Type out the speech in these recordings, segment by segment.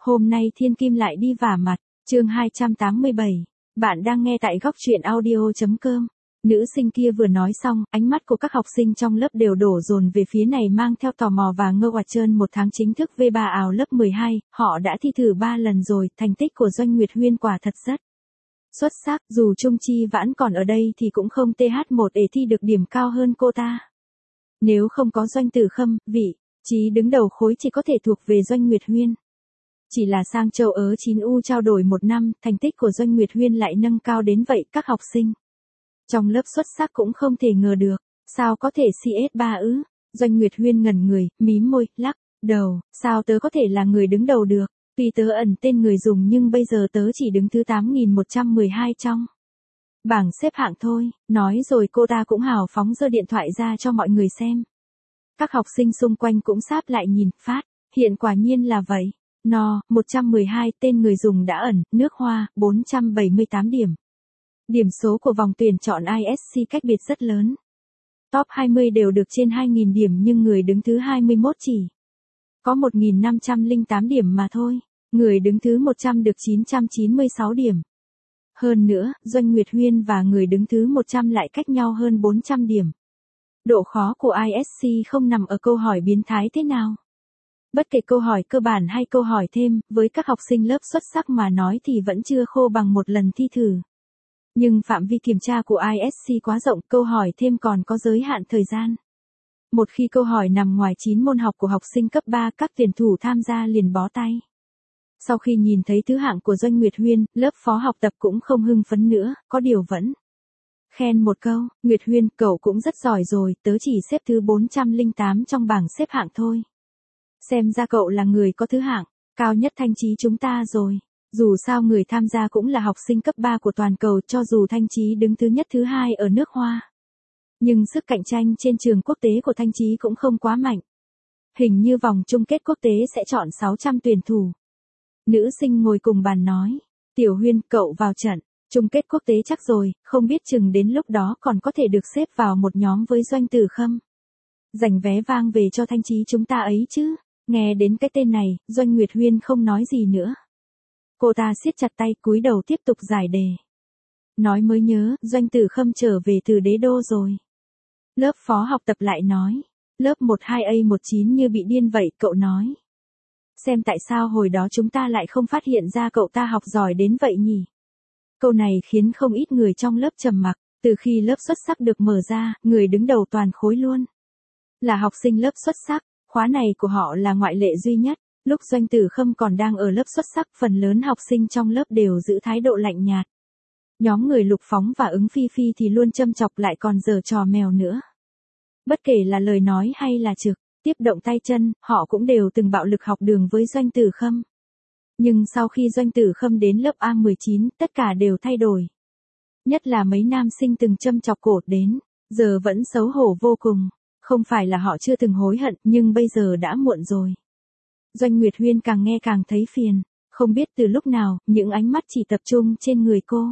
Hôm nay Thiên Kim lại đi vả mặt, chương 287. Bạn đang nghe tại góc truyện audio.com. Nữ sinh kia vừa nói xong, ánh mắt của các học sinh trong lớp đều đổ dồn về phía này mang theo tò mò và ngơ ngoạc. Trơn một tháng chính thức V3 ảo lớp 12, họ đã thi thử 3 lần rồi, thành tích của Doanh Nguyệt Huyên quả thật rất xuất sắc, dù Trung Chi Vãn còn ở đây thì cũng không TH1 để thi được điểm cao hơn cô ta. Nếu không có Doanh Tử Khâm, vị trí đứng đầu khối chỉ có thể thuộc về Doanh Nguyệt Huyên. Chỉ là sang châu Ớ 9U trao đổi 1 năm, thành tích của Doanh Nguyệt Huyên lại nâng cao đến vậy. Các học sinh trong lớp xuất sắc cũng không thể ngờ được, sao có thể CS3 ư? Doanh Nguyệt Huyên ngẩn người, mím môi, lắc đầu, sao tớ có thể là người đứng đầu được? Tuy tớ ẩn tên người dùng nhưng bây giờ tớ chỉ đứng thứ 8112 trong bảng xếp hạng thôi. Nói rồi cô ta cũng hào phóng giơ điện thoại ra cho mọi người xem. Các học sinh xung quanh cũng sáp lại nhìn, phát hiện quả nhiên là vậy. 112 tên người dùng đã ẩn, nước Hoa, 478 điểm. Điểm số của vòng tuyển chọn ISC cách biệt rất lớn. Top 20 đều được trên 2.000 điểm nhưng người đứng thứ 21 chỉ có 1.508 điểm mà thôi. Người đứng thứ 100 được 996 điểm. Hơn nữa, Doanh Nguyệt Huyên và người đứng thứ 100 lại cách nhau hơn 400 điểm. Độ khó của ISC không nằm ở câu hỏi biến thái thế nào. Bất kể câu hỏi cơ bản hay câu hỏi thêm, với các học sinh lớp xuất sắc mà nói thì vẫn chưa khô bằng một lần thi thử. Nhưng phạm vi kiểm tra của ISC quá rộng, câu hỏi thêm còn có giới hạn thời gian. Một khi câu hỏi nằm ngoài 9 môn học của học sinh cấp 3, các tuyển thủ tham gia liền bó tay. Sau khi nhìn thấy thứ hạng của Doanh Nguyệt Huyên, lớp phó học tập cũng không hưng phấn nữa, có điều vẫn khen một câu, Nguyệt Huyên, cậu cũng rất giỏi rồi, tớ chỉ xếp thứ 408 trong bảng xếp hạng thôi. Xem ra cậu là người có thứ hạng cao nhất Thanh Chí chúng ta rồi. Dù sao người tham gia cũng là học sinh cấp 3 của toàn cầu, cho dù Thanh Chí đứng thứ nhất thứ hai ở nước Hoa. Nhưng sức cạnh tranh trên trường quốc tế của Thanh Chí cũng không quá mạnh. Hình như vòng chung kết quốc tế sẽ chọn 600 tuyển thủ. Nữ sinh ngồi cùng bàn nói, Tiểu Huyên, cậu vào trận chung kết quốc tế chắc rồi, không biết chừng đến lúc đó còn có thể được xếp vào một nhóm với Doanh Tử Khâm. Giành vé vang về cho Thanh Chí chúng ta ấy chứ. Nghe đến cái tên này, Doanh Nguyệt Huyên không nói gì nữa. Cô ta siết chặt tay, cúi đầu tiếp tục giải đề. Nói mới nhớ, Doanh Tử Khâm trở về từ Đế Đô rồi. Lớp phó học tập lại nói. Lớp 12A19 như bị điên vậy, cậu nói. Xem tại sao hồi đó chúng ta lại không phát hiện ra cậu ta học giỏi đến vậy nhỉ? Câu này khiến không ít người trong lớp trầm mặc. Từ khi lớp xuất sắc được mở ra, người đứng đầu toàn khối luôn là học sinh lớp xuất sắc. Khóa này của họ là ngoại lệ duy nhất. Lúc Doanh Tử Khâm còn đang ở lớp xuất sắc, phần lớn học sinh trong lớp đều giữ thái độ lạnh nhạt. Nhóm người Lục Phóng và Ứng Phi Phi thì luôn châm chọc, lại còn giở trò mèo nữa. Bất kể là lời nói hay là trực tiếp động tay chân, họ cũng đều từng bạo lực học đường với Doanh Tử Khâm. Nhưng sau khi Doanh Tử Khâm đến lớp A19, tất cả đều thay đổi. Nhất là mấy nam sinh từng châm chọc cổ đến, giờ vẫn xấu hổ vô cùng. Không phải là họ chưa từng hối hận, nhưng bây giờ đã muộn rồi. Doanh Nguyệt Huyên càng nghe càng thấy phiền. Không biết từ lúc nào, những ánh mắt chỉ tập trung trên người cô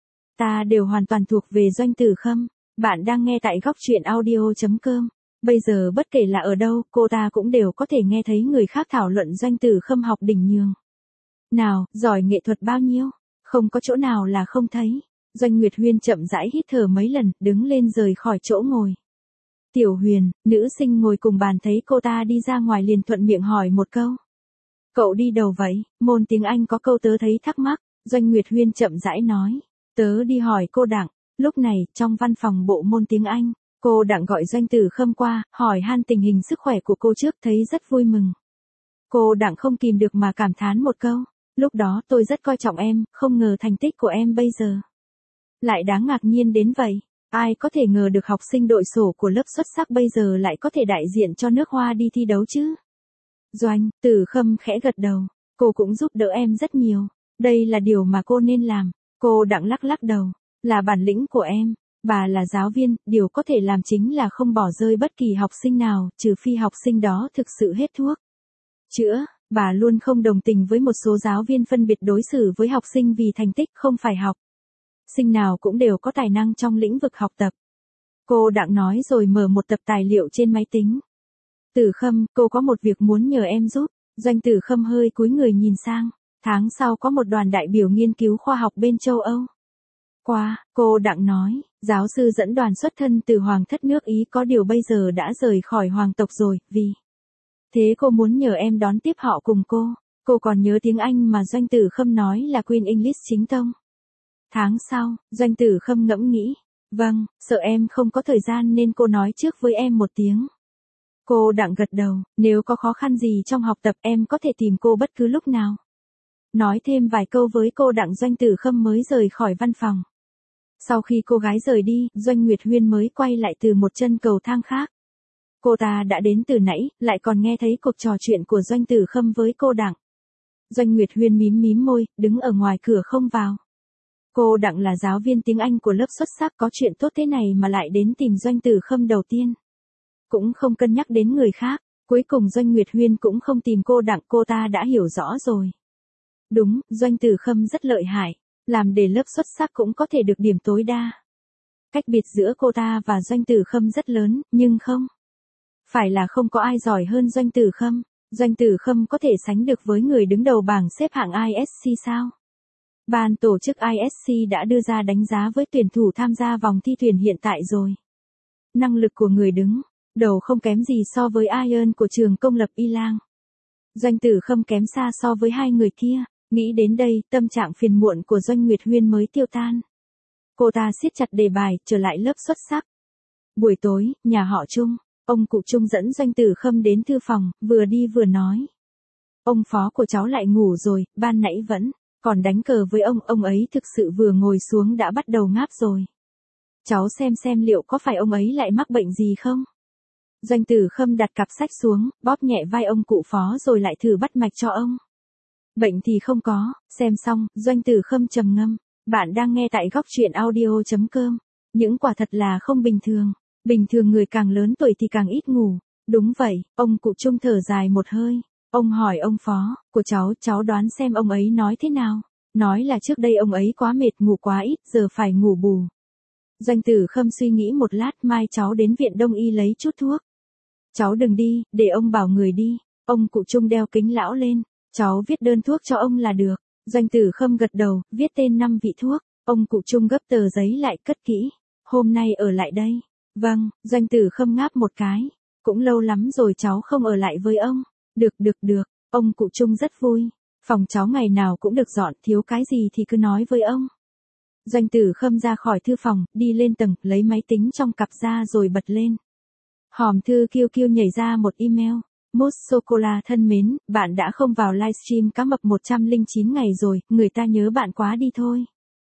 ta đều hoàn toàn thuộc về Doanh Tử Khâm. Bạn đang nghe tại góc truyện audio.com. Bây giờ bất kể là ở đâu, cô ta cũng đều có thể nghe thấy người khác thảo luận Doanh Tử Khâm học đỉnh nhường nào, giỏi nghệ thuật bao nhiêu. Không có chỗ nào là không thấy. Doanh Nguyệt Huyên chậm rãi hít thở mấy lần, đứng lên rời khỏi chỗ ngồi. Tiểu Huyền, nữ sinh ngồi cùng bàn thấy cô ta đi ra ngoài liền thuận miệng hỏi một câu. Cậu đi đâu vậy? Môn tiếng Anh có câu tớ thấy thắc mắc. Doanh Nguyệt Huyên chậm rãi nói. Tớ đi hỏi cô Đặng. Lúc này, trong văn phòng bộ môn tiếng Anh, cô Đặng gọi Doanh Tử Khâm qua, hỏi han tình hình sức khỏe của cô trước, thấy rất vui mừng. Cô Đặng không kìm được mà cảm thán một câu. Lúc đó tôi rất coi trọng em, không ngờ thành tích của em bây giờ lại đáng ngạc nhiên đến vậy. Ai có thể ngờ được học sinh đội sổ của lớp xuất sắc bây giờ lại có thể đại diện cho nước Hoa đi thi đấu chứ? Doanh Tử Khâm khẽ gật đầu. Cô cũng giúp đỡ em rất nhiều. Đây là điều mà cô nên làm. Cô Đặng lắc lắc đầu. Là bản lĩnh của em. Bà là giáo viên, điều có thể làm chính là không bỏ rơi bất kỳ học sinh nào, trừ phi học sinh đó thực sự hết thuốc chữa. Bà luôn không đồng tình với một số giáo viên phân biệt đối xử với học sinh vì thành tích, không phải học sinh nào cũng đều có tài năng trong lĩnh vực học tập. Cô Đặng nói rồi mở một tập tài liệu trên máy tính. Tử Khâm, cô có một việc muốn nhờ em giúp. Doanh Tử Khâm hơi cúi người nhìn sang. Tháng sau có một đoàn đại biểu nghiên cứu khoa học bên châu Âu. Cô Đặng nói, giáo sư dẫn đoàn xuất thân từ Hoàng thất nước Ý, có điều bây giờ đã rời khỏi hoàng tộc rồi, vì thế cô muốn nhờ em đón tiếp họ cùng cô. Cô còn nhớ tiếng Anh mà Doanh Tử Khâm nói là Queen English chính tông. Tháng sau, Doanh Tử Khâm ngẫm nghĩ. Vâng, sợ em không có thời gian nên cô nói trước với em một tiếng. Cô Đặng gật đầu, nếu có khó khăn gì trong học tập em có thể tìm cô bất cứ lúc nào. Nói thêm vài câu với cô Đặng, Doanh Tử Khâm mới rời khỏi văn phòng. Sau khi cô gái rời đi, Doanh Nguyệt Huyên mới quay lại từ một chân cầu thang khác. Cô ta đã đến từ nãy, lại còn nghe thấy cuộc trò chuyện của Doanh Tử Khâm với cô Đặng. Doanh Nguyệt Huyên mím môi, đứng ở ngoài cửa không vào. Cô Đặng là giáo viên tiếng Anh của lớp xuất sắc, có chuyện tốt thế này mà lại đến tìm Doanh Tử Khâm đầu tiên. Cũng không cân nhắc đến người khác, cuối cùng Doanh Nguyệt Huyên cũng không tìm cô Đặng, cô ta đã hiểu rõ rồi. Đúng, Doanh Tử Khâm rất lợi hại, làm để lớp xuất sắc cũng có thể được điểm tối đa. Cách biệt giữa cô ta và Doanh Tử Khâm rất lớn, nhưng không phải là không có ai giỏi hơn Doanh Tử Khâm. Doanh Tử Khâm có thể sánh được với người đứng đầu bảng xếp hạng ISC sao? Ban tổ chức ISC đã đưa ra đánh giá với tuyển thủ tham gia vòng thi tuyển hiện tại rồi. Năng lực của người đứng đầu không kém gì so với Iron của trường công lập Y Lang. Doanh Tử Khâm kém xa so với hai người kia. Nghĩ đến đây, tâm trạng phiền muộn của Doanh Nguyệt Huyên mới tiêu tan. Cô ta siết chặt đề bài, trở lại lớp xuất sắc. Buổi tối, nhà họ Trung, ông cụ Trung dẫn Doanh Tử Khâm đến thư phòng, vừa đi vừa nói. Ông phó của cháu lại ngủ rồi, ban nãy vẫn còn đánh cờ với ông ấy thực sự vừa ngồi xuống đã bắt đầu ngáp rồi. Cháu xem liệu có phải ông ấy lại mắc bệnh gì không? Doanh Tử Khâm đặt cặp sách xuống, bóp nhẹ vai ông cụ phó rồi lại thử bắt mạch cho ông. Bệnh thì không có, xem xong, Doanh Tử Khâm trầm ngâm. Bạn đang nghe tại góc truyện audio.com. Những quả thật là không bình thường. Bình thường người càng lớn tuổi thì càng ít ngủ. Đúng vậy, ông cụ Trung thở dài một hơi. Ông hỏi ông phó của cháu đoán xem ông ấy nói thế nào. Nói là trước đây ông ấy quá mệt, ngủ quá ít, giờ phải ngủ bù. Doanh Tử Khâm suy nghĩ một lát, mai cháu đến viện Đông y lấy chút thuốc. Cháu đừng đi, để ông bảo người đi. Ông cụ Trung đeo kính lão lên. Cháu viết đơn thuốc cho ông là được. Doanh Tử Khâm gật đầu, viết tên 5 vị thuốc. Ông cụ Trung gấp tờ giấy lại, cất kỹ. Hôm nay ở lại đây. Vâng, Doanh Tử Khâm ngáp một cái. Cũng lâu lắm rồi cháu không ở lại với ông. Được. Ông cụ Trung rất vui. Phòng cháu ngày nào cũng được dọn, thiếu cái gì thì cứ nói với ông. Doanh Tử Khâm ra khỏi thư phòng, đi lên tầng, lấy máy tính trong cặp ra rồi bật lên. Hòm thư kêu nhảy ra một email. Mousse Sô-cô-la thân mến, bạn đã không vào livestream cá mập 109 ngày rồi, người ta nhớ bạn quá đi thôi.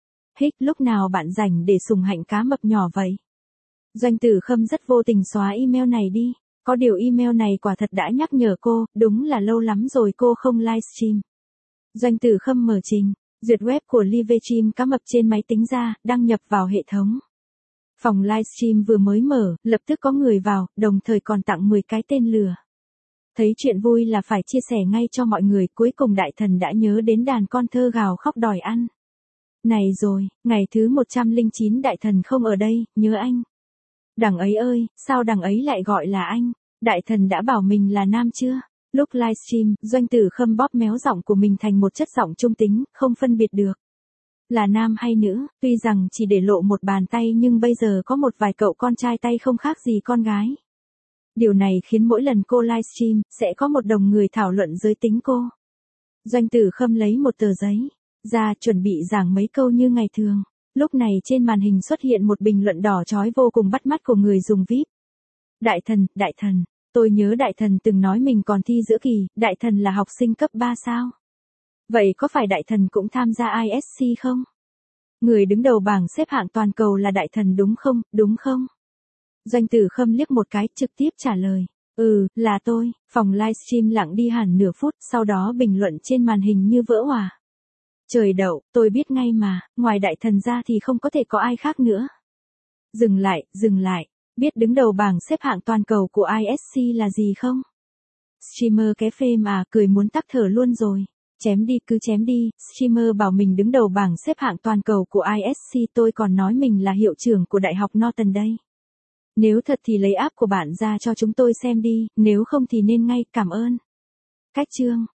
Lúc nào bạn rảnh để sùng hạnh cá mập nhỏ vậy? Doanh Tử Khâm rất vô tình xóa email này đi. Có điều email này quả thật đã nhắc nhở cô, đúng là lâu lắm rồi cô không livestream. Doanh Tử Khâm mở trình duyệt web của livestream cá mập trên máy tính ra, đăng nhập vào hệ thống. Phòng livestream vừa mới mở, lập tức có người vào, đồng thời còn tặng 10 cái tên lừa. Thấy chuyện vui là phải chia sẻ ngay cho mọi người, cuối cùng đại thần đã nhớ đến đàn con thơ gào khóc đòi ăn. Này rồi, ngày thứ 109 đại thần không ở đây, nhớ anh. Đằng ấy ơi, sao đằng ấy lại gọi là anh? Đại thần đã bảo mình là nam chưa? Lúc livestream, Doanh Tử Khâm bóp méo giọng của mình thành một chất giọng trung tính, không phân biệt được là nam hay nữ, tuy rằng chỉ để lộ một bàn tay nhưng bây giờ có một vài cậu con trai tay không khác gì con gái. Điều này khiến mỗi lần cô livestream, sẽ có một đồng người thảo luận giới tính cô. Doanh Tử Khâm lấy một tờ giấy ra, chuẩn bị giảng mấy câu như ngày thường. Lúc này trên màn hình xuất hiện một bình luận đỏ chói vô cùng bắt mắt của người dùng VIP. Đại thần, tôi nhớ đại thần từng nói mình còn thi giữa kỳ, đại thần là học sinh cấp 3 sao? Vậy có phải đại thần cũng tham gia ISC không? Người đứng đầu bảng xếp hạng toàn cầu là đại thần đúng không? Doanh Tử Khâm liếc một cái, trực tiếp trả lời. Là tôi. Phòng livestream lặng đi hẳn nửa phút, sau đó bình luận trên màn hình như vỡ òa. Trời đậu, tôi biết ngay mà, ngoài đại thần ra thì không có thể có ai khác nữa. Dừng lại, biết đứng đầu bảng xếp hạng toàn cầu của ISC là gì không? Streamer ké phê mà, cười muốn tắc thở luôn rồi. Chém đi, cứ chém đi, streamer bảo mình đứng đầu bảng xếp hạng toàn cầu của ISC, tôi còn nói mình là hiệu trưởng của Đại học Norton đây. Nếu thật thì lấy app của bạn ra cho chúng tôi xem đi, nếu không thì nên ngay, cảm ơn. Cách chương